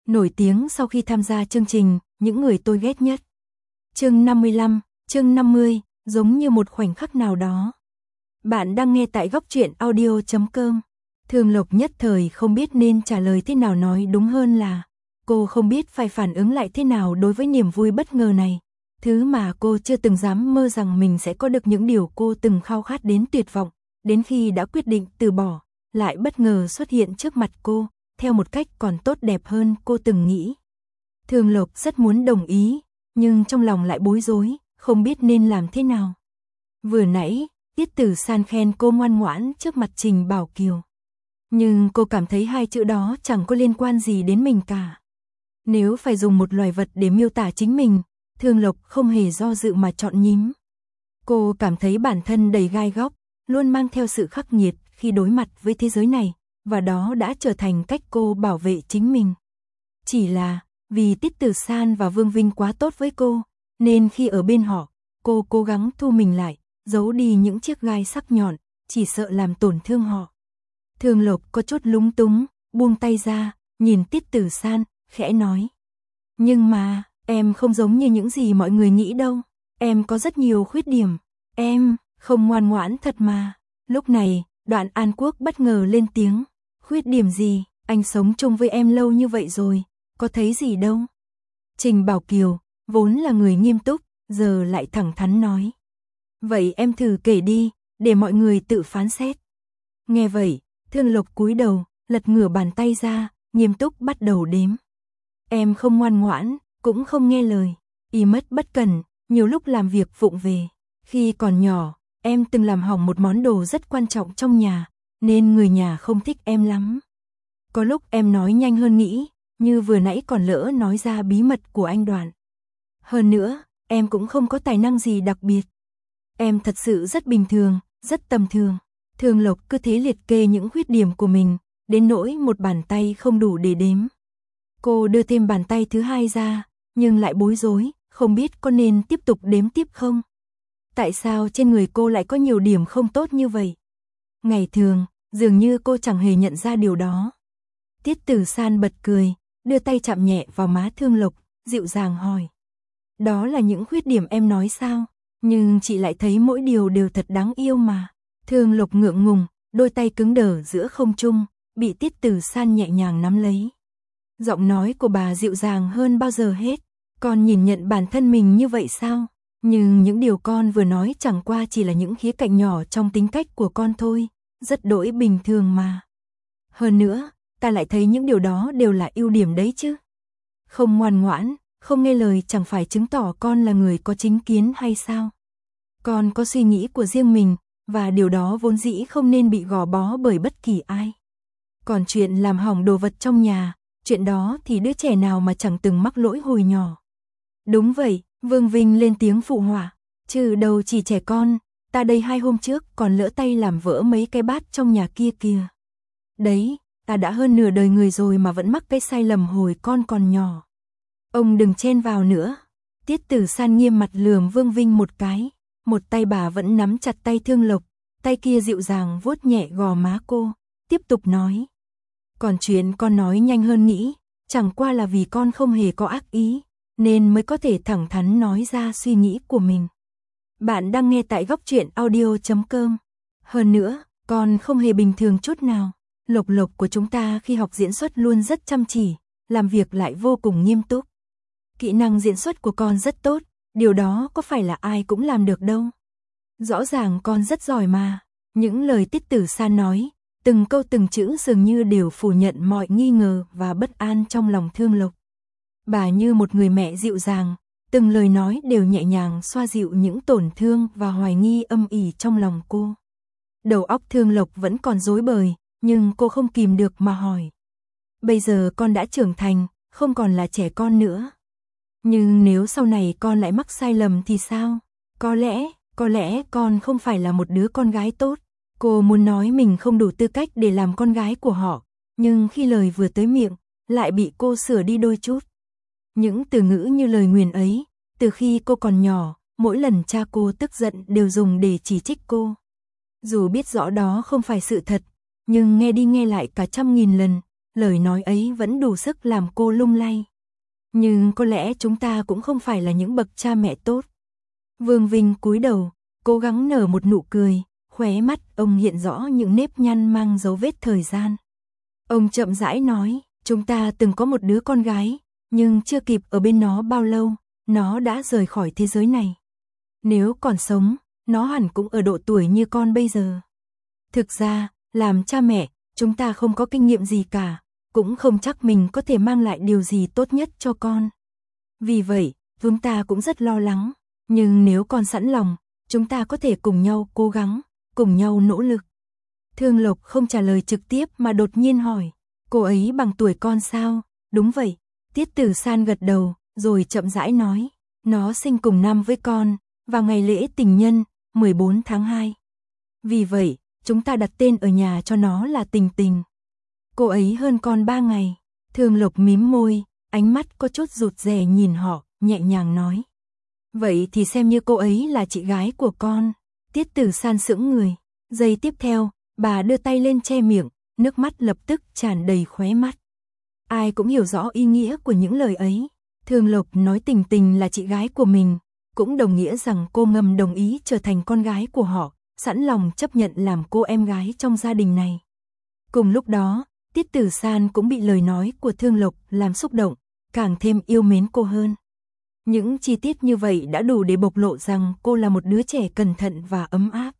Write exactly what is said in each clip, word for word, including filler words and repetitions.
Nổi tiếng sau khi tham gia chương trình Những người tôi ghét nhất. Chương năm mươi lăm, chương năm mươi, giống như một khoảnh khắc nào đó. Bạn đang nghe tại góc truyện audio chấm com. Thường Lộc nhất thời không biết nên trả lời thế nào, nói đúng hơn là cô không biết phải phản ứng lại thế nào đối với niềm vui bất ngờ này. Thứ mà cô chưa từng dám mơ rằng mình sẽ có được, những điều cô từng khao khát đến tuyệt vọng, đến khi đã quyết định từ bỏ, lại bất ngờ xuất hiện trước mặt cô, theo một cách còn tốt đẹp hơn cô từng nghĩ. Thường Lộc rất muốn đồng ý, nhưng trong lòng lại bối rối, không biết nên làm thế nào. Vừa nãy, Tiết Tử San khen cô ngoan ngoãn trước mặt Trình Bảo Kiều. Nhưng cô cảm thấy hai chữ đó chẳng có liên quan gì đến mình cả. Nếu phải dùng một loài vật để miêu tả chính mình, Thường Lộc không hề do dự mà chọn nhím. Cô cảm thấy bản thân đầy gai góc, luôn mang theo sự khắc nghiệt khi đối mặt với thế giới này, và đó đã trở thành cách cô bảo vệ chính mình. Chỉ là vì Tiết Tử San và Vương Vinh quá tốt với cô, nên khi ở bên họ, cô cố gắng thu mình lại, giấu đi những chiếc gai sắc nhọn, chỉ sợ làm tổn thương họ. Thường Lộc có chút lúng túng, buông tay ra, nhìn Tiết Tử San, khẽ nói. Nhưng mà, em không giống như những gì mọi người nghĩ đâu. Em có rất nhiều khuyết điểm. Em, không ngoan ngoãn thật mà. Lúc này, Đoạn An Quốc bất ngờ lên tiếng. Khuyết điểm gì? Anh sống chung với em lâu như vậy rồi, có thấy gì đâu. Trình Bảo Kiều, vốn là người nghiêm túc, giờ lại thẳng thắn nói. Vậy em thử kể đi, để mọi người tự phán xét. Nghe vậy, Thường Lộc cúi đầu, lật ngửa bàn tay ra, nghiêm túc bắt đầu đếm. Em không ngoan ngoãn, cũng không nghe lời, y mất bất cẩn, nhiều lúc làm việc vụng về. Khi còn nhỏ, em từng làm hỏng một món đồ rất quan trọng trong nhà, nên người nhà không thích em lắm. Có lúc em nói nhanh hơn nghĩ, như vừa nãy còn lỡ nói ra bí mật của anh Đoạn. Hơn nữa, em cũng không có tài năng gì đặc biệt. Em thật sự rất bình thường, rất tầm thường. Thường Lộc cứ thế liệt kê những khuyết điểm của mình, đến nỗi một bàn tay không đủ để đếm. Cô đưa thêm bàn tay thứ hai ra, nhưng lại bối rối, không biết có nên tiếp tục đếm tiếp không? Tại sao trên người cô lại có nhiều điểm không tốt như vậy? Ngày thường, dường như cô chẳng hề nhận ra điều đó. Tiết Tử San bật cười, đưa tay chạm nhẹ vào má Thường Lộc, dịu dàng hỏi. Đó là những khuyết điểm em nói sao? Nhưng chị lại thấy mỗi điều đều thật đáng yêu mà. Thường Lộc ngượng ngùng, đôi tay cứng đờ giữa không trung, bị Tiết Tử San nhẹ nhàng nắm lấy. Giọng nói của bà dịu dàng hơn bao giờ hết. Con nhìn nhận bản thân mình như vậy sao? Nhưng những điều con vừa nói chẳng qua chỉ là những khía cạnh nhỏ trong tính cách của con thôi, rất đỗi bình thường mà. Hơn nữa, ta lại thấy những điều đó đều là ưu điểm đấy chứ. Không ngoan ngoãn, không nghe lời chẳng phải chứng tỏ con là người có chính kiến hay sao? Con có suy nghĩ của riêng mình, và điều đó vốn dĩ không nên bị gò bó bởi bất kỳ ai. Còn chuyện làm hỏng đồ vật trong nhà, chuyện đó thì đứa trẻ nào mà chẳng từng mắc lỗi hồi nhỏ. Đúng vậy, Vương Vinh lên tiếng phụ họa. Chứ đâu chỉ trẻ con, ta đây hai hôm trước còn lỡ tay làm vỡ mấy cái bát trong nhà kia kìa. Đấy, ta đã hơn nửa đời người rồi mà vẫn mắc cái sai lầm hồi con còn nhỏ. Ông đừng chen vào nữa. Tiết Tử San nghiêm mặt lườm Vương Vinh một cái. Một tay bà vẫn nắm chặt tay Thường Lộc, tay kia dịu dàng vuốt nhẹ gò má cô, tiếp tục nói. Còn chuyện con nói nhanh hơn nghĩ, chẳng qua là vì con không hề có ác ý, nên mới có thể thẳng thắn nói ra suy nghĩ của mình. Bạn đang nghe tại góc truyện audio chấm com. Hơn nữa, con không hề bình thường chút nào. Lộc Lộc của chúng ta khi học diễn xuất luôn rất chăm chỉ, làm việc lại vô cùng nghiêm túc. Kỹ năng diễn xuất của con rất tốt, điều đó có phải là ai cũng làm được đâu. Rõ ràng con rất giỏi mà. Những lời Tiết Tử San nói, từng câu từng chữ dường như đều phủ nhận mọi nghi ngờ và bất an trong lòng Thường Lộc. Bà như một người mẹ dịu dàng, từng lời nói đều nhẹ nhàng xoa dịu những tổn thương và hoài nghi âm ỉ trong lòng cô. Đầu óc Thường Lộc vẫn còn rối bời, nhưng cô không kìm được mà hỏi. Bây giờ con đã trưởng thành, không còn là trẻ con nữa. Nhưng nếu sau này con lại mắc sai lầm thì sao? Có lẽ, có lẽ con không phải là một đứa con gái tốt. Cô muốn nói mình không đủ tư cách để làm con gái của họ, nhưng khi lời vừa tới miệng, lại bị cô sửa đi đôi chút. Những từ ngữ như lời nguyền ấy, từ khi cô còn nhỏ, mỗi lần cha cô tức giận đều dùng để chỉ trích cô. Dù biết rõ đó không phải sự thật, nhưng nghe đi nghe lại cả trăm nghìn lần, lời nói ấy vẫn đủ sức làm cô lung lay. Nhưng có lẽ chúng ta cũng không phải là những bậc cha mẹ tốt. Vương Vinh cúi đầu, cố gắng nở một nụ cười, khóe mắt ông hiện rõ những nếp nhăn mang dấu vết thời gian. Ông chậm rãi nói, chúng ta từng có một đứa con gái, nhưng chưa kịp ở bên nó bao lâu, nó đã rời khỏi thế giới này. Nếu còn sống, nó hẳn cũng ở độ tuổi như con bây giờ. Thực ra, làm cha mẹ, chúng ta không có kinh nghiệm gì cả, cũng không chắc mình có thể mang lại điều gì tốt nhất cho con. Vì vậy, chúng ta cũng rất lo lắng, nhưng nếu con sẵn lòng, chúng ta có thể cùng nhau cố gắng, cùng nhau nỗ lực. Thương Lộc không trả lời trực tiếp mà đột nhiên hỏi, cô ấy bằng tuổi con sao? Đúng vậy. Tiết Tử San gật đầu, rồi chậm rãi nói, nó sinh cùng năm với con, vào ngày lễ tình nhân, mười bốn tháng hai. Vì vậy, chúng ta đặt tên ở nhà cho nó là Tình Tình. Cô ấy hơn con ba ngày. Thương Lộc mím môi, ánh mắt có chút rụt rè nhìn họ, nhẹ nhàng nói. Vậy thì xem như cô ấy là chị gái của con. Tiết Tử San sững người. Giây tiếp theo, bà đưa tay lên che miệng, nước mắt lập tức tràn đầy khóe mắt. Ai cũng hiểu rõ ý nghĩa của những lời ấy. Thương Lộc nói Tình Tình là chị gái của mình, cũng đồng nghĩa rằng cô ngầm đồng ý trở thành con gái của họ, sẵn lòng chấp nhận làm cô em gái trong gia đình này. Cùng lúc đó, Tiết Tử San cũng bị lời nói của Thương Lộc làm xúc động, càng thêm yêu mến cô hơn. Những chi tiết như vậy đã đủ để bộc lộ rằng cô là một đứa trẻ cẩn thận và ấm áp.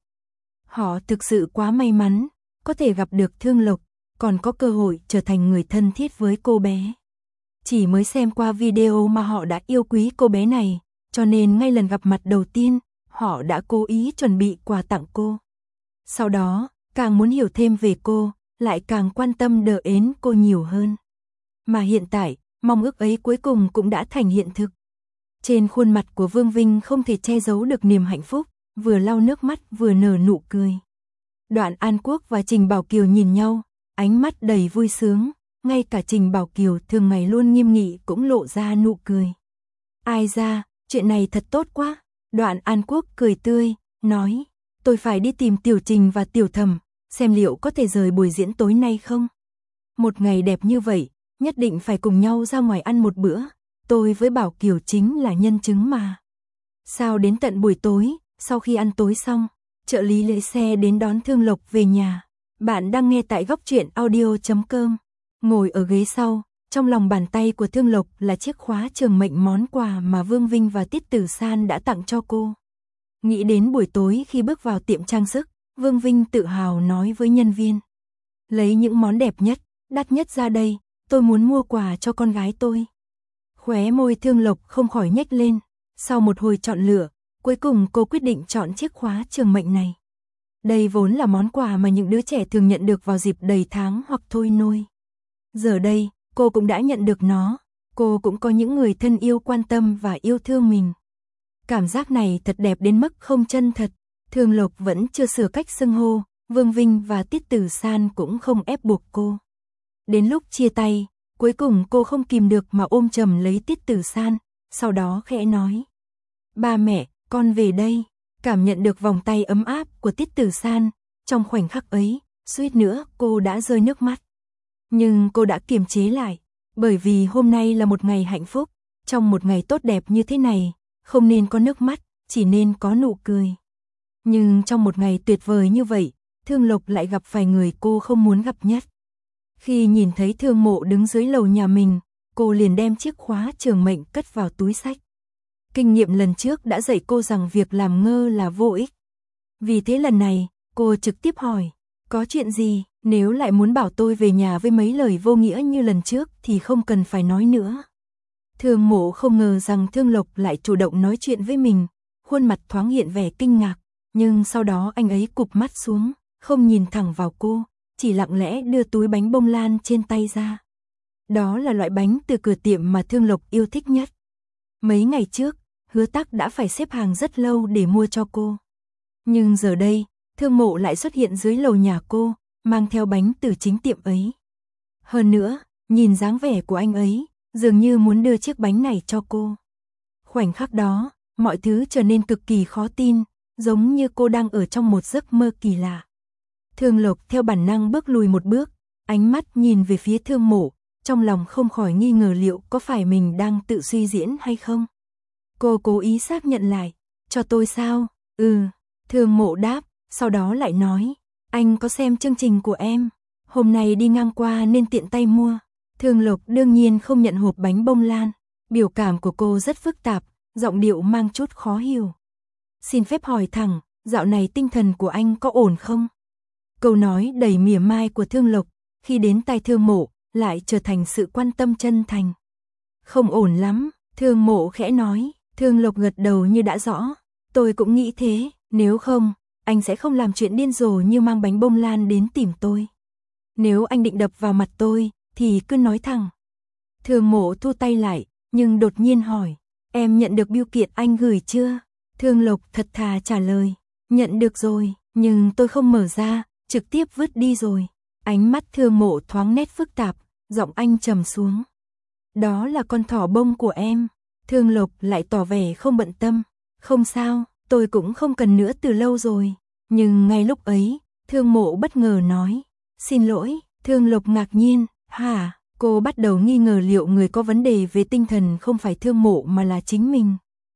Họ thực sự quá may mắn, có thể gặp được Thương Lộc, còn có cơ hội trở thành người thân thiết với cô bé. Chỉ mới xem qua video mà họ đã yêu quý cô bé này, cho nên ngay lần gặp mặt đầu tiên, họ đã cố ý chuẩn bị quà tặng cô. Sau đó, càng muốn hiểu thêm về cô, lại càng quan tâm đỡ ến cô nhiều hơn. Mà hiện tại, mong ước ấy cuối cùng cũng đã thành hiện thực. Trên khuôn mặt của Vương Vinh không thể che giấu được niềm hạnh phúc, vừa lau nước mắt vừa nở nụ cười. Đoạn An Quốc và Trình Bảo Kiều nhìn nhau, ánh mắt đầy vui sướng, ngay cả Trình Bảo Kiều thường ngày luôn nghiêm nghị cũng lộ ra nụ cười. Ai ra, chuyện này thật tốt quá. Đoạn An Quốc cười tươi, nói, tôi phải đi tìm Tiểu Trình và Tiểu Thẩm, xem liệu có thể rời buổi diễn tối nay không. Một ngày đẹp như vậy, nhất định phải cùng nhau ra ngoài ăn một bữa, tôi với Bảo Kiều chính là nhân chứng mà. Sao đến tận buổi tối, sau khi ăn tối xong, trợ lý lấy xe đến đón Thương Lộc về nhà. Bạn đang nghe tại góc truyện audio chấm com. Ngồi ở ghế sau, trong lòng bàn tay của Thương Lộc là chiếc khóa trường mệnh món quà mà Vương Vinh và Tiết Tử San đã tặng cho cô. Nghĩ đến buổi tối khi bước vào tiệm trang sức, Vương Vinh tự hào nói với nhân viên. Lấy những món đẹp nhất, đắt nhất ra đây, tôi muốn mua quà cho con gái tôi. Khóe môi Thương Lộc không khỏi nhếch lên, sau một hồi chọn lựa, cuối cùng cô quyết định chọn chiếc khóa trường mệnh này. Đây vốn là món quà mà những đứa trẻ thường nhận được vào dịp đầy tháng hoặc thôi nôi. Giờ đây, cô cũng đã nhận được nó, cô cũng có những người thân yêu quan tâm và yêu thương mình. Cảm giác này thật đẹp đến mức không chân thật. Thương Lộc vẫn chưa sửa cách xưng hô, Vương Vinh và Tiết Tử San cũng không ép buộc cô. Đến lúc chia tay, cuối cùng cô không kìm được mà ôm chầm lấy Tiết Tử San, sau đó khẽ nói. Ba mẹ, con về đây. Cảm nhận được vòng tay ấm áp của Tiết Tử San, trong khoảnh khắc ấy, suýt nữa cô đã rơi nước mắt. Nhưng cô đã kiềm chế lại, bởi vì hôm nay là một ngày hạnh phúc, trong một ngày tốt đẹp như thế này, không nên có nước mắt, chỉ nên có nụ cười. Nhưng trong một ngày tuyệt vời như vậy, Thương Lộc lại gặp phải người cô không muốn gặp nhất. Khi nhìn thấy Thương Mộ đứng dưới lầu nhà mình, cô liền đem chiếc khóa trường mệnh cất vào túi xách. Kinh nghiệm lần trước đã dạy cô rằng việc làm ngơ là vô ích. Vì thế lần này, cô trực tiếp hỏi, có chuyện gì, nếu lại muốn bảo tôi về nhà với mấy lời vô nghĩa như lần trước thì không cần phải nói nữa. Thương Mộ không ngờ rằng Thương Lộc lại chủ động nói chuyện với mình, khuôn mặt thoáng hiện vẻ kinh ngạc, nhưng sau đó anh ấy cụp mắt xuống, không nhìn thẳng vào cô, chỉ lặng lẽ đưa túi bánh bông lan trên tay ra. Đó là loại bánh từ cửa tiệm mà Thương Lộc yêu thích nhất. Mấy ngày trước, Hứa Tắc đã phải xếp hàng rất lâu để mua cho cô. Nhưng giờ đây, Thương Mộ lại xuất hiện dưới lầu nhà cô, mang theo bánh từ chính tiệm ấy. Hơn nữa, nhìn dáng vẻ của anh ấy, dường như muốn đưa chiếc bánh này cho cô. Khoảnh khắc đó, mọi thứ trở nên cực kỳ khó tin, giống như cô đang ở trong một giấc mơ kỳ lạ. Thương Lộc theo bản năng bước lùi một bước, ánh mắt nhìn về phía Thương Mộ, trong lòng không khỏi nghi ngờ liệu có phải mình đang tự suy diễn hay không. Cô cố ý xác nhận lại, cho tôi sao? Ừ, Thương Mộ đáp, sau đó lại nói, anh có xem chương trình của em, hôm nay đi ngang qua nên tiện tay mua. Thương Lộc đương nhiên không nhận hộp bánh bông lan, biểu cảm của cô rất phức tạp, giọng điệu mang chút khó hiểu. Xin phép hỏi thẳng, dạo này tinh thần của anh có ổn không? Câu nói đầy mỉa mai của Thương Lộc, khi đến tai Thương Mộ, lại trở thành sự quan tâm chân thành. Không ổn lắm, Thương Mộ khẽ nói. Thương Lộc gật đầu như đã rõ. Tôi cũng nghĩ thế, nếu không, anh sẽ không làm chuyện điên rồ như mang bánh bông lan đến tìm tôi. Nếu anh định đập vào mặt tôi, thì cứ nói thẳng. Thương Mộ thu tay lại, nhưng đột nhiên hỏi, em nhận được bưu kiện anh gửi chưa? Thương Lộc thật thà trả lời, nhận được rồi, nhưng tôi không mở ra, trực tiếp vứt đi rồi. Ánh mắt Thương Mộ thoáng nét phức tạp, giọng anh trầm xuống. Đó là con thỏ bông của em. Thương Lộc lại tỏ vẻ không bận tâm. Không sao, tôi cũng không cần nữa từ lâu rồi. Nhưng ngay lúc ấy, Thương Mộ bất ngờ nói. Xin lỗi, Thương Lộc ngạc nhiên. Hả? Cô bắt đầu nghi ngờ liệu người có vấn đề về tinh thần không phải Thương Mộ mà là chính mình.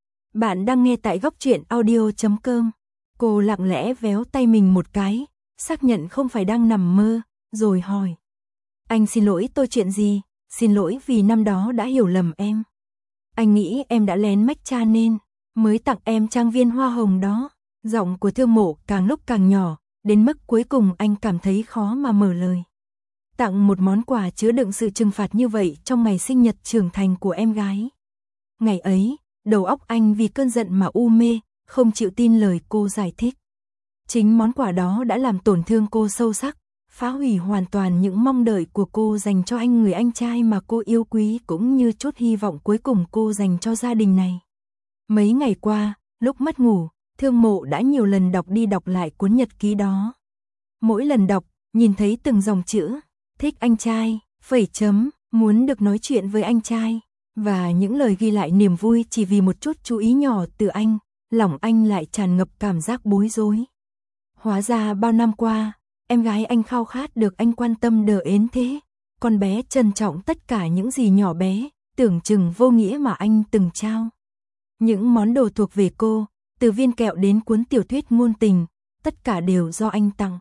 Bạn đang nghe tại góc truyện audio chấm com. Cô lặng lẽ véo tay mình một cái, xác nhận không phải đang nằm mơ, rồi hỏi. Anh xin lỗi tôi chuyện gì? Xin lỗi vì năm đó đã hiểu lầm em. Anh nghĩ em đã lén mách cha nên mới tặng em trang viên hoa hồng đó. Giọng của Thương Mộ càng lúc càng nhỏ, đến mức cuối cùng anh cảm thấy khó mà mở lời. Tặng một món quà chứa đựng sự trừng phạt như vậy trong ngày sinh nhật trưởng thành của em gái. Ngày ấy, đầu óc anh vì cơn giận mà u mê, không chịu tin lời cô giải thích. Chính món quà đó đã làm tổn thương cô sâu sắc, phá hủy hoàn toàn những mong đợi của cô dành cho anh người anh trai mà cô yêu quý cũng như chút hy vọng cuối cùng cô dành cho gia đình này. Mấy ngày qua, lúc mất ngủ, Thương Mộ đã nhiều lần đọc đi đọc lại cuốn nhật ký đó. Mỗi lần đọc, nhìn thấy từng dòng chữ, thích anh trai, phẩy chấm, muốn được nói chuyện với anh trai, và những lời ghi lại niềm vui chỉ vì một chút chú ý nhỏ từ anh, lòng anh lại tràn ngập cảm giác bối rối. Hóa ra bao năm qua, em gái anh khao khát được anh quan tâm đờ ến thế. Con bé trân trọng tất cả những gì nhỏ bé, tưởng chừng vô nghĩa mà anh từng trao. Những món đồ thuộc về cô, từ viên kẹo đến cuốn tiểu thuyết ngôn tình, tất cả đều do anh tặng.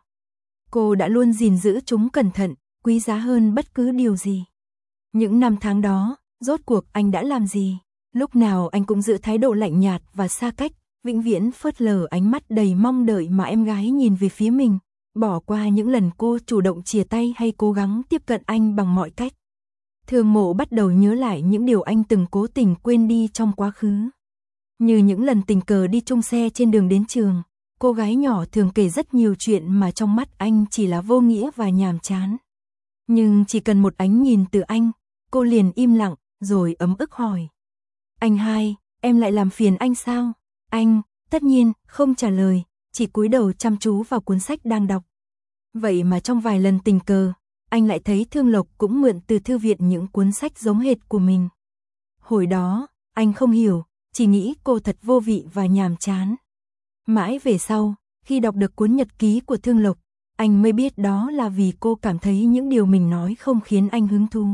Cô đã luôn gìn giữ chúng cẩn thận, quý giá hơn bất cứ điều gì. Những năm tháng đó, rốt cuộc anh đã làm gì? Lúc nào anh cũng giữ thái độ lạnh nhạt và xa cách, vĩnh viễn phớt lờ ánh mắt đầy mong đợi mà em gái nhìn về phía mình, bỏ qua những lần cô chủ động chìa tay hay cố gắng tiếp cận anh bằng mọi cách. Thương Mộ bắt đầu nhớ lại những điều anh từng cố tình quên đi trong quá khứ. Như những lần tình cờ đi chung xe trên đường đến trường, cô gái nhỏ thường kể rất nhiều chuyện mà trong mắt anh chỉ là vô nghĩa và nhàm chán. Nhưng chỉ cần một ánh nhìn từ anh, cô liền im lặng, rồi ấm ức hỏi. Anh hai, em lại làm phiền anh sao? Anh, tất nhiên, không trả lời, chỉ cúi đầu chăm chú vào cuốn sách đang đọc. Vậy mà trong vài lần tình cờ, anh lại thấy Thương Lộc cũng mượn từ thư viện những cuốn sách giống hệt của mình. Hồi đó, anh không hiểu, chỉ nghĩ cô thật vô vị và nhàm chán. Mãi về sau, khi đọc được cuốn nhật ký của Thương Lộc, anh mới biết đó là vì cô cảm thấy những điều mình nói không khiến anh hứng thú.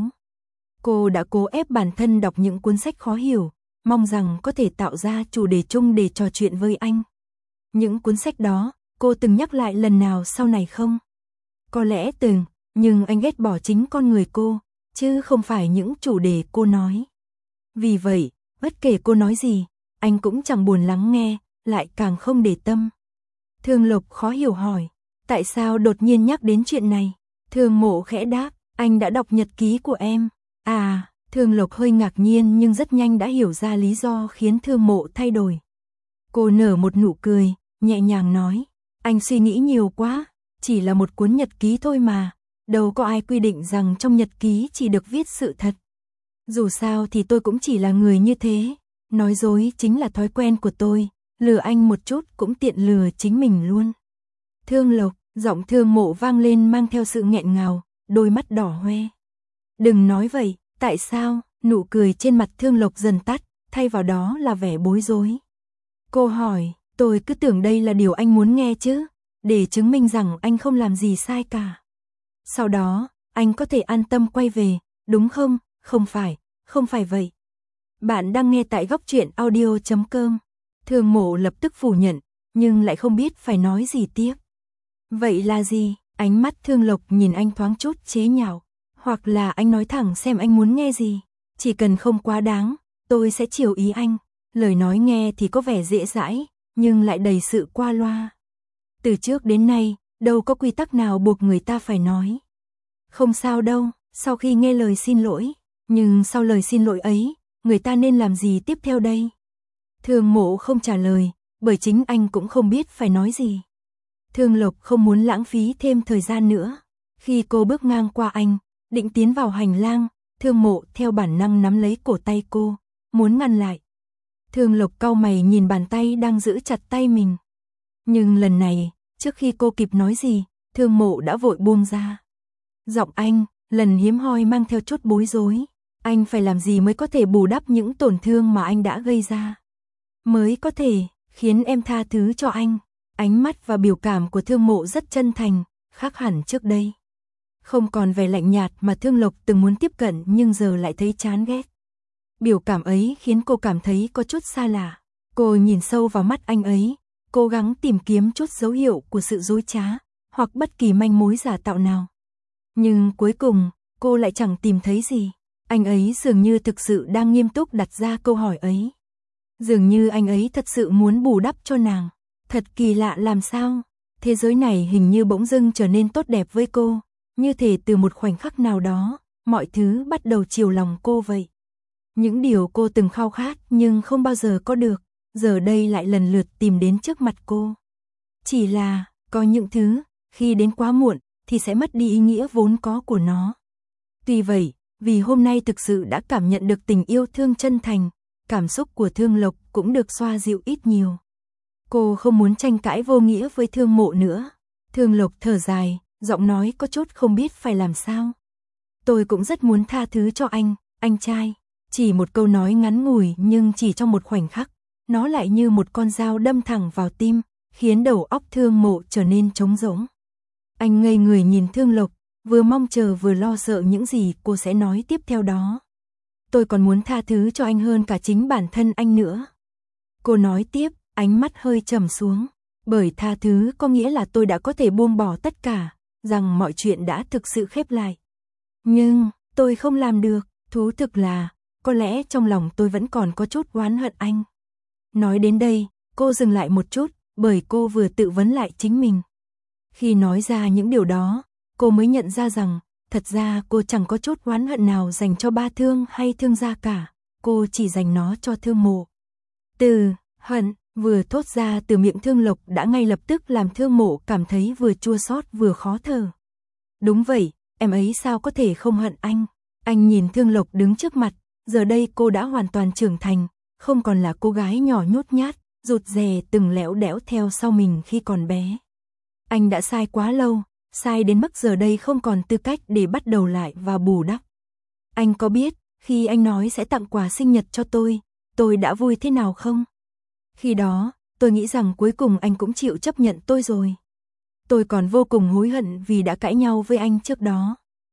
Cô đã cố ép bản thân đọc những cuốn sách khó hiểu, mong rằng có thể tạo ra chủ đề chung để trò chuyện với anh. Những cuốn sách đó, cô từng nhắc lại lần nào sau này không? Có lẽ từng, nhưng anh ghét bỏ chính con người cô, chứ không phải những chủ đề cô nói. Vì vậy, bất kể cô nói gì, anh cũng chẳng buồn lắng nghe, lại càng không để tâm. Thương Lộc khó hiểu hỏi, tại sao đột nhiên nhắc đến chuyện này? Thương Mộ khẽ đáp, anh đã đọc nhật ký của em. À, Thương Lộc hơi ngạc nhiên nhưng rất nhanh đã hiểu ra lý do khiến Thương Mộ thay đổi. Cô nở một nụ cười, nhẹ nhàng nói, anh suy nghĩ nhiều quá, chỉ là một cuốn nhật ký thôi mà, đâu có ai quy định rằng trong nhật ký chỉ được viết sự thật. Dù sao thì tôi cũng chỉ là người như thế, nói dối chính là thói quen của tôi, lừa anh một chút cũng tiện lừa chính mình luôn. Thương Lộc, giọng Thương Mộ vang lên mang theo sự nghẹn ngào, đôi mắt đỏ hoe. Đừng nói vậy, tại sao? Nụ cười trên mặt Thương Lộc dần tắt, thay vào đó là vẻ bối rối. Cô hỏi, tôi cứ tưởng đây là điều anh muốn nghe chứ, để chứng minh rằng anh không làm gì sai cả. Sau đó, anh có thể an tâm quay về, đúng không? Không phải, không phải vậy. Bạn đang nghe tại góc truyện audio chấm com. Thương Mộ lập tức phủ nhận, nhưng lại không biết phải nói gì tiếp. Vậy là gì? Ánh mắt Thương Lộc nhìn anh thoáng chút chế nhạo. Hoặc là anh nói thẳng xem anh muốn nghe gì. Chỉ cần không quá đáng, tôi sẽ chiều ý anh. Lời nói nghe thì có vẻ dễ dãi, nhưng lại đầy sự qua loa. Từ trước đến nay, đâu có quy tắc nào buộc người ta phải nói. Không sao đâu, sau khi nghe lời xin lỗi. Nhưng sau lời xin lỗi ấy, người ta nên làm gì tiếp theo đây? Thương Mộ không trả lời, bởi chính anh cũng không biết phải nói gì. Thương Lộc không muốn lãng phí thêm thời gian nữa. Khi cô bước ngang qua anh, định tiến vào hành lang, Thương Mộ theo bản năng nắm lấy cổ tay cô, muốn ngăn lại. Thương Lộc cau mày nhìn bàn tay đang giữ chặt tay mình. Nhưng lần này, trước khi cô kịp nói gì, Thương Mộ đã vội buông ra. Giọng anh, lần hiếm hoi mang theo chút bối rối. Anh phải làm gì mới có thể bù đắp những tổn thương mà anh đã gây ra? Mới có thể khiến em tha thứ cho anh. Ánh mắt và biểu cảm của Thương Mộ rất chân thành, khác hẳn trước đây. Không còn vẻ lạnh nhạt mà Thương Lộc từng muốn tiếp cận nhưng giờ lại thấy chán ghét. Biểu cảm ấy khiến cô cảm thấy có chút xa lạ. Cô nhìn sâu vào mắt anh ấy, cố gắng tìm kiếm chút dấu hiệu của sự dối trá, hoặc bất kỳ manh mối giả tạo nào. Nhưng cuối cùng, cô lại chẳng tìm thấy gì. Anh ấy dường như thực sự đang nghiêm túc đặt ra câu hỏi ấy. Dường như anh ấy thật sự muốn bù đắp cho nàng. Thật kỳ lạ làm sao? Thế giới này hình như bỗng dưng trở nên tốt đẹp với cô. Như thể từ một khoảnh khắc nào đó, mọi thứ bắt đầu chiều lòng cô vậy. Những điều cô từng khao khát nhưng không bao giờ có được, giờ đây lại lần lượt tìm đến trước mặt cô. Chỉ là, có những thứ, khi đến quá muộn, thì sẽ mất đi ý nghĩa vốn có của nó. Tuy vậy, vì hôm nay thực sự đã cảm nhận được tình yêu thương chân thành, cảm xúc của Thương Lộc cũng được xoa dịu ít nhiều. Cô không muốn tranh cãi vô nghĩa với Thương Mộ nữa. Thương Lộc thở dài, giọng nói có chút không biết phải làm sao. Tôi cũng rất muốn tha thứ cho anh, anh trai. Chỉ một câu nói ngắn ngủi nhưng chỉ trong một khoảnh khắc, nó lại như một con dao đâm thẳng vào tim, khiến đầu óc Thương Mộ trở nên trống rỗng. Anh ngây người nhìn Thương Lộc, vừa mong chờ vừa lo sợ những gì cô sẽ nói tiếp theo đó. Tôi còn muốn tha thứ cho anh hơn cả chính bản thân anh nữa. Cô nói tiếp, ánh mắt hơi trầm xuống. Bởi tha thứ có nghĩa là tôi đã có thể buông bỏ tất cả, rằng mọi chuyện đã thực sự khép lại. Nhưng, tôi không làm được, thú thực là, có lẽ trong lòng tôi vẫn còn có chút oán hận anh. Nói đến đây, cô dừng lại một chút, bởi cô vừa tự vấn lại chính mình. Khi nói ra những điều đó, cô mới nhận ra rằng, thật ra cô chẳng có chút oán hận nào dành cho ba Thương hay Thương gia cả, cô chỉ dành nó cho Thương Mộ. Từ hận vừa thốt ra từ miệng Thương Lộc đã ngay lập tức làm Thương Mộ cảm thấy vừa chua xót vừa khó thở. Đúng vậy, em ấy sao có thể không hận anh? Anh nhìn Thương Lộc đứng trước mặt, giờ đây cô đã hoàn toàn trưởng thành, không còn là cô gái nhỏ nhút nhát, rụt rè từng lẽo đẽo theo sau mình khi còn bé. Anh đã sai quá lâu, sai đến mức giờ đây không còn tư cách để bắt đầu lại và bù đắp. Anh có biết, khi anh nói sẽ tặng quà sinh nhật cho tôi, tôi đã vui thế nào không? Khi đó, tôi nghĩ rằng cuối cùng anh cũng chịu chấp nhận tôi rồi. Tôi còn vô cùng hối hận vì đã cãi nhau với anh trước đó.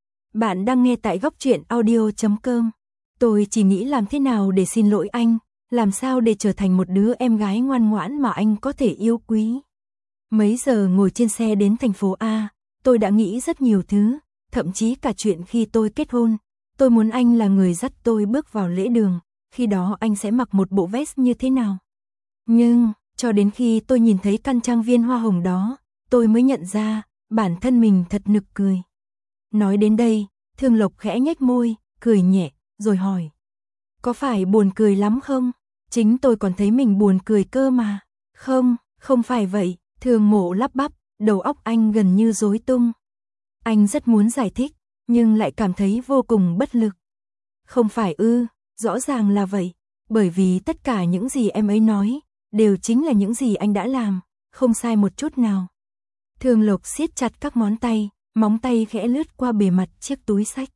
Bạn đang nghe tại góc truyện audio chấm com. Tôi chỉ nghĩ làm thế nào để xin lỗi anh, làm sao để trở thành một đứa em gái ngoan ngoãn mà anh có thể yêu quý. Mấy giờ ngồi trên xe đến thành phố A, tôi đã nghĩ rất nhiều thứ, thậm chí cả chuyện khi tôi kết hôn. Tôi muốn anh là người dắt tôi bước vào lễ đường, khi đó anh sẽ mặc một bộ vest như thế nào. Nhưng, cho đến khi tôi nhìn thấy căn trang viên hoa hồng đó, tôi mới nhận ra, bản thân mình thật nực cười. Nói đến đây, Thương Lộc khẽ nhếch môi, cười nhẹ, rồi hỏi. Có phải buồn cười lắm không? Chính tôi còn thấy mình buồn cười cơ mà. Không, không phải vậy, Thương Mộ lắp bắp, đầu óc anh gần như rối tung. Anh rất muốn giải thích, nhưng lại cảm thấy vô cùng bất lực. Không phải ư, rõ ràng là vậy, bởi vì tất cả những gì em ấy nói, đều chính là những gì anh đã làm, không sai một chút nào. Thương Lộc siết chặt các ngón tay, móng tay khẽ lướt qua bề mặt chiếc túi xách.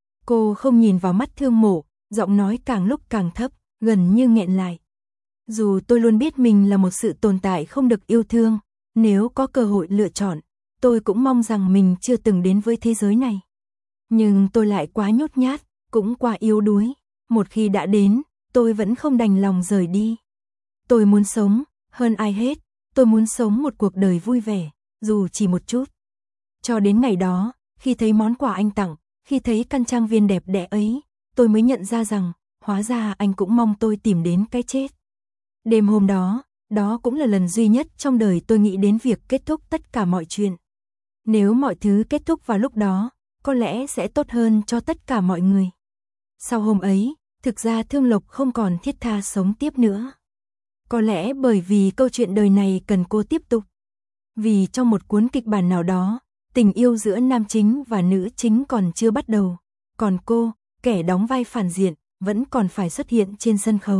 Cô không nhìn vào mắt Thương Mộ, giọng nói càng lúc càng thấp, gần như nghẹn lại. Dù tôi luôn biết mình là một sự tồn tại không được yêu thương, nếu có cơ hội lựa chọn, tôi cũng mong rằng mình chưa từng đến với thế giới này. Nhưng tôi lại quá nhút nhát, cũng quá yếu đuối. Một khi đã đến, tôi vẫn không đành lòng rời đi. Tôi muốn sống, hơn ai hết, tôi muốn sống một cuộc đời vui vẻ, dù chỉ một chút. Cho đến ngày đó, khi thấy món quà anh tặng, khi thấy căn trang viên đẹp đẽ ấy, tôi mới nhận ra rằng, hóa ra anh cũng mong tôi tìm đến cái chết. Đêm hôm đó, đó cũng là lần duy nhất trong đời tôi nghĩ đến việc kết thúc tất cả mọi chuyện. Nếu mọi thứ kết thúc vào lúc đó, có lẽ sẽ tốt hơn cho tất cả mọi người. Sau hôm ấy, thực ra Thương Lộc không còn thiết tha sống tiếp nữa. Có lẽ bởi vì câu chuyện đời này cần cô tiếp tục. Vì trong một cuốn kịch bản nào đó, tình yêu giữa nam chính và nữ chính còn chưa bắt đầu. Còn cô, kẻ đóng vai phản diện, vẫn còn phải xuất hiện trên sân khấu.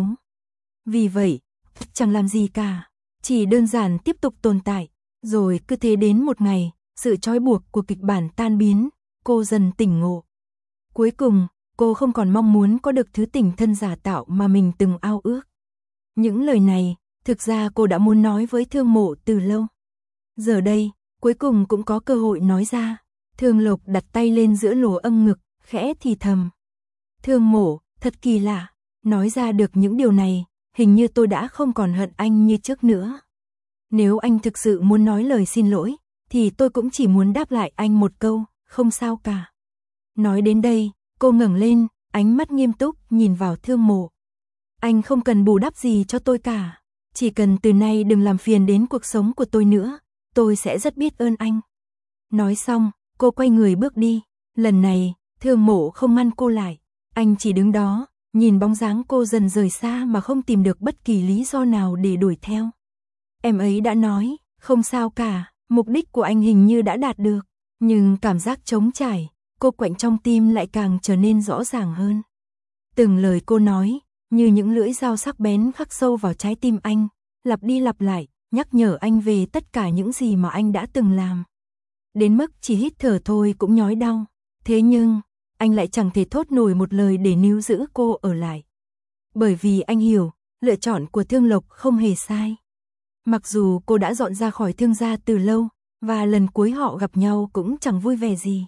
Vì vậy, chẳng làm gì cả, chỉ đơn giản tiếp tục tồn tại. Rồi cứ thế đến một ngày, sự trói buộc của kịch bản tan biến, cô dần tỉnh ngộ. Cuối cùng, cô không còn mong muốn có được thứ tình thân giả tạo mà mình từng ao ước. Những lời này, thực ra cô đã muốn nói với Thương Mộ từ lâu. Giờ đây, cuối cùng cũng có cơ hội nói ra. Thương Lộc đặt tay lên giữa lỗ âm ngực, khẽ thì thầm. Thương Mộ, thật kỳ lạ, nói ra được những điều này, hình như tôi đã không còn hận anh như trước nữa. Nếu anh thực sự muốn nói lời xin lỗi, thì tôi cũng chỉ muốn đáp lại anh một câu, không sao cả. Nói đến đây, cô ngẩng lên, ánh mắt nghiêm túc nhìn vào Thương Mộ. Anh không cần bù đắp gì cho tôi cả, chỉ cần từ nay đừng làm phiền đến cuộc sống của tôi nữa, tôi sẽ rất biết ơn anh. Nói xong, cô quay người bước đi. Lần này, Thương Mộ không ngăn cô lại, anh chỉ đứng đó, nhìn bóng dáng cô dần rời xa mà không tìm được bất kỳ lý do nào để đuổi theo. Em ấy đã nói, không sao cả, mục đích của anh hình như đã đạt được, nhưng cảm giác trống trải, cô quạnh trong tim lại càng trở nên rõ ràng hơn. Từng lời cô nói, như những lưỡi dao sắc bén khắc sâu vào trái tim anh, lặp đi lặp lại, nhắc nhở anh về tất cả những gì mà anh đã từng làm. Đến mức chỉ hít thở thôi cũng nhói đau. Thế nhưng, anh lại chẳng thể thốt nổi một lời để níu giữ cô ở lại. Bởi vì anh hiểu, lựa chọn của Thương Lộc không hề sai. Mặc dù cô đã dọn ra khỏi Thương gia từ lâu, và lần cuối họ gặp nhau cũng chẳng vui vẻ gì.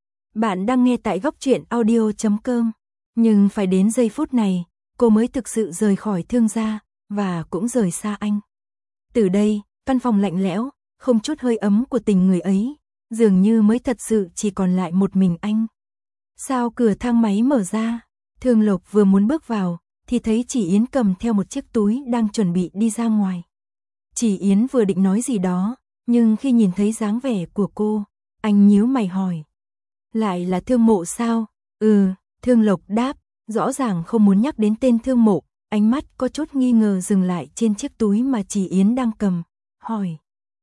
Bạn đang nghe tại góc truyện audio chấm com. Nhưng phải đến giây phút này, cô mới thực sự rời khỏi Thương gia, và cũng rời xa anh. Từ đây, căn phòng lạnh lẽo, không chút hơi ấm của tình người ấy, dường như mới thật sự chỉ còn lại một mình anh. Sao cửa thang máy mở ra, Thương Lộc vừa muốn bước vào, thì thấy Chỉ Yến cầm theo một chiếc túi đang chuẩn bị đi ra ngoài. Chỉ Yến vừa định nói gì đó, nhưng khi nhìn thấy dáng vẻ của cô, anh nhíu mày hỏi. Lại là Thương Mộ sao? Ừ, Thương Lộc đáp, rõ ràng không muốn nhắc đến tên Thương Mộ, ánh mắt có chút nghi ngờ dừng lại trên chiếc túi mà Chỉ Yến đang cầm, hỏi.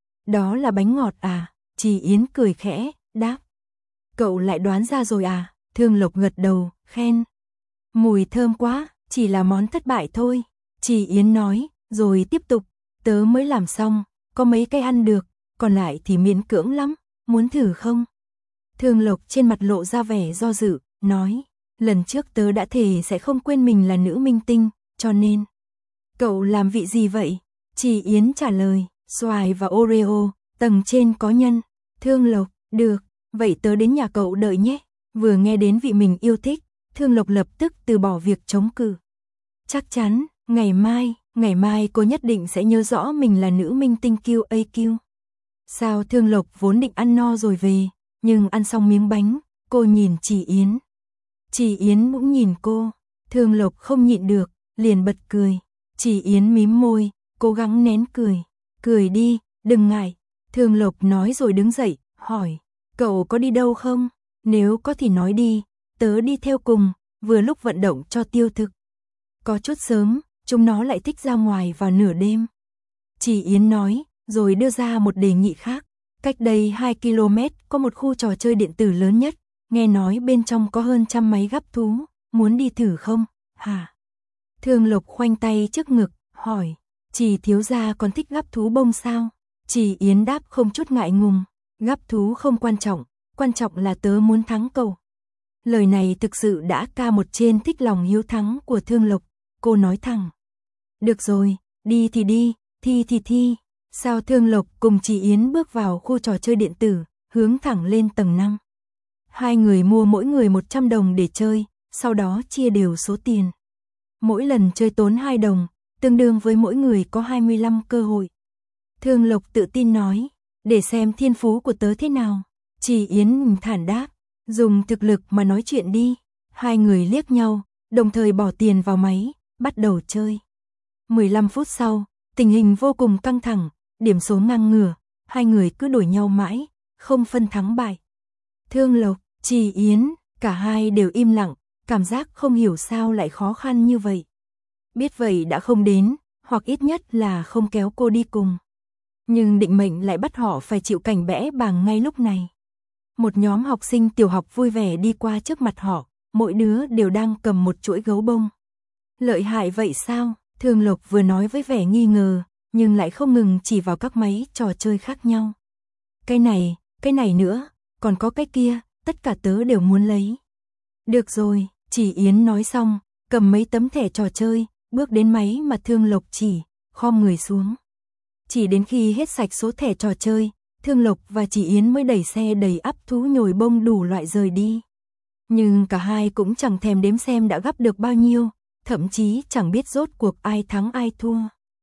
Đó là bánh ngọt à? Chỉ Yến cười khẽ, đáp. Cậu lại đoán ra rồi à? Thương Lộc gật đầu, khen. Mùi thơm quá, chỉ là món thất bại thôi. Chỉ Yến nói, rồi tiếp tục. Tớ mới làm xong, có mấy cái ăn được, còn lại thì miễn cưỡng lắm, muốn thử không? Thương Lộc trên mặt lộ ra vẻ do dự, nói. Lần trước tớ đã thề sẽ không quên mình là nữ minh tinh, cho nên. Cậu làm vị gì vậy? Chỉ Yến trả lời, xoài và Oreo, tầng trên có nhân. Thương Lộc, được, vậy tớ đến nhà cậu đợi nhé. Vừa nghe đến vị mình yêu thích, Thương Lộc lập tức từ bỏ việc chống cự. Chắc chắn, ngày mai, ngày mai cô nhất định sẽ nhớ rõ mình là nữ minh tinh Q A Q. Sao Thương Lộc vốn định ăn no rồi về, nhưng ăn xong miếng bánh, cô nhìn Chỉ Yến. Chỉ Yến cũng nhìn cô, Thương Lộc không nhịn được, liền bật cười. Chỉ Yến mím môi, cố gắng nén cười. Cười đi, đừng ngại. Thương Lộc nói rồi đứng dậy, hỏi. Cậu có đi đâu không? Nếu có thì nói đi, tớ đi theo cùng, vừa lúc vận động cho tiêu thực. Có chút sớm, chúng nó lại thích ra ngoài vào nửa đêm. Chỉ Yến nói, rồi đưa ra một đề nghị khác. Cách đây hai ki lô mét có một khu trò chơi điện tử lớn nhất, nghe nói bên trong có hơn trăm máy gắp thú, muốn đi thử không? Hả? Thương Lộc khoanh tay trước ngực, hỏi. Chỉ thiếu gia còn thích gắp thú bông sao? Chỉ Yến đáp không chút ngại ngùng. Gắp thú không quan trọng, quan trọng là tớ muốn thắng cậu. Lời này thực sự đã ca một trên thích lòng hiếu thắng của Thương Lộc, cô nói thẳng. Được rồi, đi thì đi, thi thì thi. Sao Thương Lộc cùng Chỉ Yến bước vào khu trò chơi điện tử, hướng thẳng lên tầng năm. Hai người mua mỗi người một trăm đồng để chơi, sau đó chia đều số tiền. Mỗi lần chơi tốn hai đồng, tương đương với mỗi người có hai mươi lăm cơ hội. Thương Lộc tự tin nói, để xem thiên phú của tớ thế nào. Chỉ Yến thản đáp, dùng thực lực mà nói chuyện đi. Hai người liếc nhau, đồng thời bỏ tiền vào máy, bắt đầu chơi. mười lăm phút sau, tình hình vô cùng căng thẳng, điểm số ngang ngửa, hai người cứ đuổi nhau mãi, không phân thắng bại. Thương Lộc, Chỉ Yến, cả hai đều im lặng, cảm giác không hiểu sao lại khó khăn như vậy. Biết vậy đã không đến, hoặc ít nhất là không kéo cô đi cùng. Nhưng định mệnh lại bắt họ phải chịu cảnh bẽ bàng ngay lúc này. Một nhóm học sinh tiểu học vui vẻ đi qua trước mặt họ, mỗi đứa đều đang cầm một chuỗi gấu bông. Lợi hại vậy sao? Thương Lộc vừa nói với vẻ nghi ngờ, nhưng lại không ngừng chỉ vào các máy trò chơi khác nhau. Cái này, cái này nữa, còn có cái kia, tất cả tớ đều muốn lấy. Được rồi, Chỉ Yến nói xong, cầm mấy tấm thẻ trò chơi, bước đến máy mà Thương Lộc chỉ, khom người xuống. Chỉ đến khi hết sạch số thẻ trò chơi, Thương Lộc và Chỉ Yến mới đẩy xe đầy ắp thú nhồi bông đủ loại rời đi. Nhưng cả hai cũng chẳng thèm đếm xem đã gắp được bao nhiêu, thậm chí chẳng biết rốt cuộc ai thắng ai thua.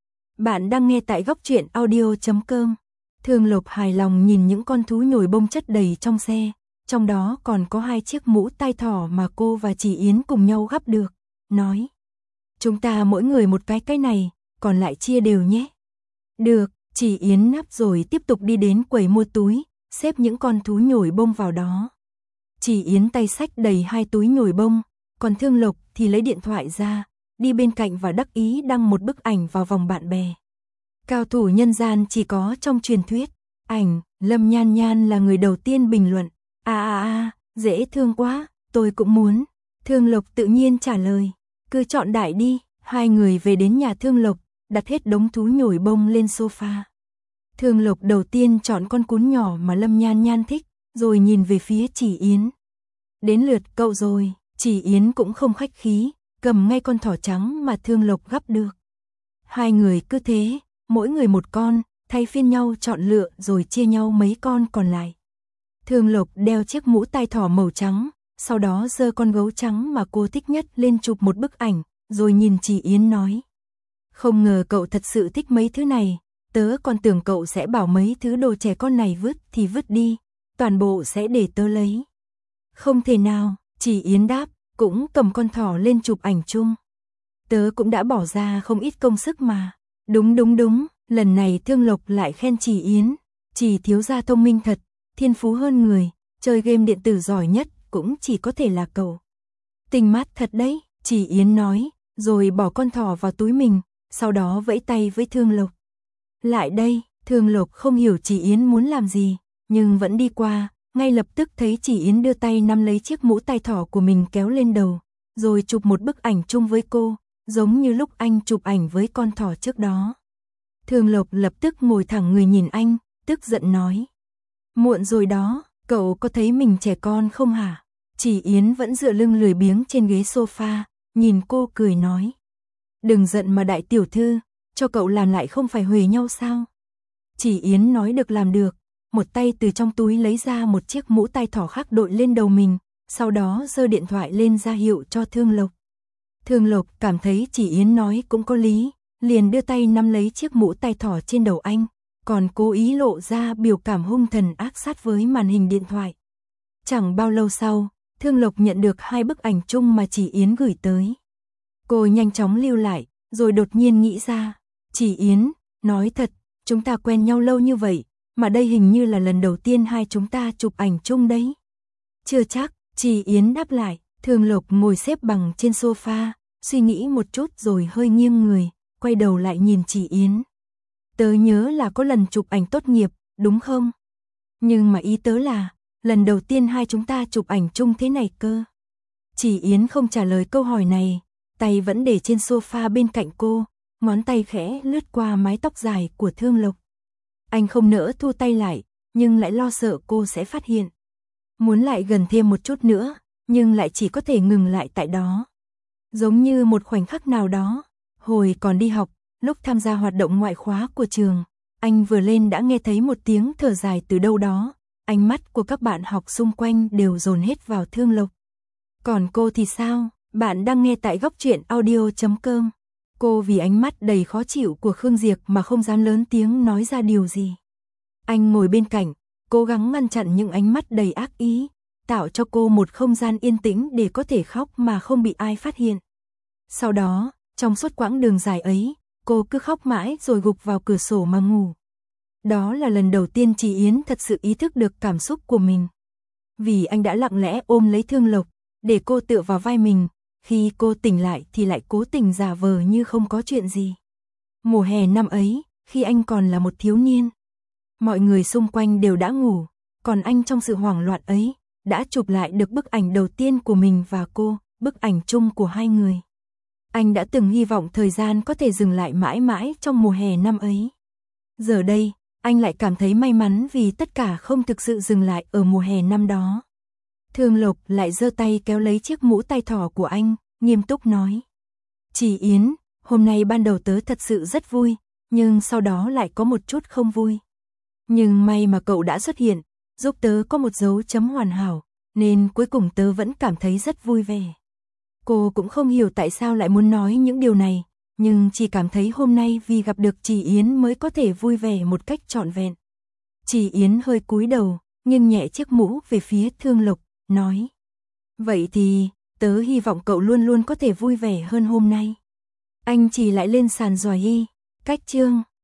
Bạn đang nghe tại góc truyện audio chấm com. Thương Lộc hài lòng nhìn những con thú nhồi bông chất đầy trong xe, trong đó còn có hai chiếc mũ tai thỏ mà cô và Chỉ Yến cùng nhau gắp được, nói. Chúng ta mỗi người một cái cái này, còn lại chia đều nhé. Được, Chỉ Yến nắp rồi tiếp tục đi đến quầy mua túi, xếp những con thú nhồi bông vào đó. Chỉ Yến tay xách đầy hai túi nhồi bông, còn Thương Lộc thì lấy điện thoại ra, đi bên cạnh và đắc ý đăng một bức ảnh vào vòng bạn bè. Cao thủ nhân gian chỉ có trong truyền thuyết, ảnh, Lâm Nhan Nhan là người đầu tiên bình luận. À à à, dễ thương quá, tôi cũng muốn. Thương Lộc tự nhiên trả lời, cứ chọn đại đi. Hai người về đến nhà Thương Lộc, đặt hết đống thú nhồi bông lên sofa. Thương Lộc đầu tiên chọn con cún nhỏ mà Lâm Nhan Nhan thích, rồi nhìn về phía Chỉ Yến. Đến lượt cậu rồi, Chỉ Yến cũng không khách khí, cầm ngay con thỏ trắng mà Thương Lộc gắp được. Hai người cứ thế, mỗi người một con, thay phiên nhau chọn lựa rồi chia nhau mấy con còn lại. Thương Lộc đeo chiếc mũ tai thỏ màu trắng, sau đó giơ con gấu trắng mà cô thích nhất lên chụp một bức ảnh, rồi nhìn Chỉ Yến nói. Không ngờ cậu thật sự thích mấy thứ này, tớ còn tưởng cậu sẽ bảo mấy thứ đồ trẻ con này vứt thì vứt đi, toàn bộ sẽ để tớ lấy. Không thể nào, Chỉ Yến đáp, cũng cầm con thỏ lên chụp ảnh chung. Tớ cũng đã bỏ ra không ít công sức mà. Đúng đúng đúng, lần này Thương Lộc lại khen Chỉ Yến, Chỉ thiếu gia thông minh thật, thiên phú hơn người, chơi game điện tử giỏi nhất cũng chỉ có thể là cậu. Tình mát thật đấy, Chỉ Yến nói, rồi bỏ con thỏ vào túi mình, sau đó vẫy tay với Thương Lộc. Lại đây, Thương Lộc không hiểu Chỉ Yến muốn làm gì, nhưng vẫn đi qua, ngay lập tức thấy Chỉ Yến đưa tay nắm lấy chiếc mũ tai thỏ của mình kéo lên đầu, rồi chụp một bức ảnh chung với cô, giống như lúc anh chụp ảnh với con thỏ trước đó. Thương Lộc lập tức ngồi thẳng người nhìn anh, tức giận nói. Muộn rồi đó, cậu có thấy mình trẻ con không hả? Chỉ Yến vẫn dựa lưng lười biếng trên ghế sofa, nhìn cô cười nói. Đừng giận mà đại tiểu thư, cho cậu làm lại không phải huề nhau sao? Chỉ Yến nói được làm được, một tay từ trong túi lấy ra một chiếc mũ tai thỏ khác đội lên đầu mình, sau đó giơ điện thoại lên ra hiệu cho Thương Lộc. Thương Lộc cảm thấy Chỉ Yến nói cũng có lý, liền đưa tay nắm lấy chiếc mũ tai thỏ trên đầu anh, còn cố ý lộ ra biểu cảm hung thần ác sát với màn hình điện thoại. Chẳng bao lâu sau, Thương Lộc nhận được hai bức ảnh chung mà Chỉ Yến gửi tới. Cô nhanh chóng lưu lại, rồi đột nhiên nghĩ ra, Chỉ Yến, nói thật, chúng ta quen nhau lâu như vậy, mà đây hình như là lần đầu tiên hai chúng ta chụp ảnh chung đấy. Chưa chắc, Chỉ Yến đáp lại. Thương Lộc ngồi xếp bằng trên sofa, suy nghĩ một chút rồi hơi nghiêng người, quay đầu lại nhìn Chỉ Yến. Tớ nhớ là có lần chụp ảnh tốt nghiệp, đúng không? Nhưng mà ý tớ là, lần đầu tiên hai chúng ta chụp ảnh chung thế này cơ. Chỉ Yến không trả lời câu hỏi này, tay vẫn để trên sofa bên cạnh cô, ngón tay khẽ lướt qua mái tóc dài của Thương Lộc. Anh không nỡ thu tay lại, nhưng lại lo sợ cô sẽ phát hiện. Muốn lại gần thêm một chút nữa, nhưng lại chỉ có thể ngừng lại tại đó. Giống như một khoảnh khắc nào đó, hồi còn đi học, lúc tham gia hoạt động ngoại khóa của trường, anh vừa lên đã nghe thấy một tiếng thở dài từ đâu đó, ánh mắt của các bạn học xung quanh đều dồn hết vào Thương Lộc. Còn cô thì sao? Bạn đang nghe tại góc truyện audio chấm com. Cô vì ánh mắt đầy khó chịu của Khương Diệp mà không dám lớn tiếng nói ra điều gì. Anh ngồi bên cạnh, cố gắng ngăn chặn những ánh mắt đầy ác ý, tạo cho cô một không gian yên tĩnh để có thể khóc mà không bị ai phát hiện. Sau đó, trong suốt quãng đường dài ấy, cô cứ khóc mãi rồi gục vào cửa sổ mà ngủ. Đó là lần đầu tiên Trì Yến thật sự ý thức được cảm xúc của mình. Vì anh đã lặng lẽ ôm lấy Thương Lộc, để cô tựa vào vai mình, khi cô tỉnh lại thì lại cố tình giả vờ như không có chuyện gì. Mùa hè năm ấy, khi anh còn là một thiếu niên, mọi người xung quanh đều đã ngủ, còn anh trong sự hoảng loạn ấy, đã chụp lại được bức ảnh đầu tiên của mình và cô, bức ảnh chung của hai người. Anh đã từng hy vọng thời gian có thể dừng lại mãi mãi trong mùa hè năm ấy. Giờ đây, anh lại cảm thấy may mắn vì tất cả không thực sự dừng lại ở mùa hè năm đó. Thương Lộc lại giơ tay kéo lấy chiếc mũ tai thỏ của anh, nghiêm túc nói. Trì Yến, hôm nay ban đầu tớ thật sự rất vui, nhưng sau đó lại có một chút không vui. Nhưng may mà cậu đã xuất hiện, giúp tớ có một dấu chấm hoàn hảo, nên cuối cùng tớ vẫn cảm thấy rất vui vẻ. Cô cũng không hiểu tại sao lại muốn nói những điều này, nhưng chỉ cảm thấy hôm nay vì gặp được Trì Yến mới có thể vui vẻ một cách trọn vẹn. Trì Yến hơi cúi đầu, nghiêng nhẹ chiếc mũ về phía Thương Lộc, nói. Vậy thì, tớ hy vọng cậu luôn luôn có thể vui vẻ hơn hôm nay. Anh chỉ lại lên sàn dòi y, cách chương.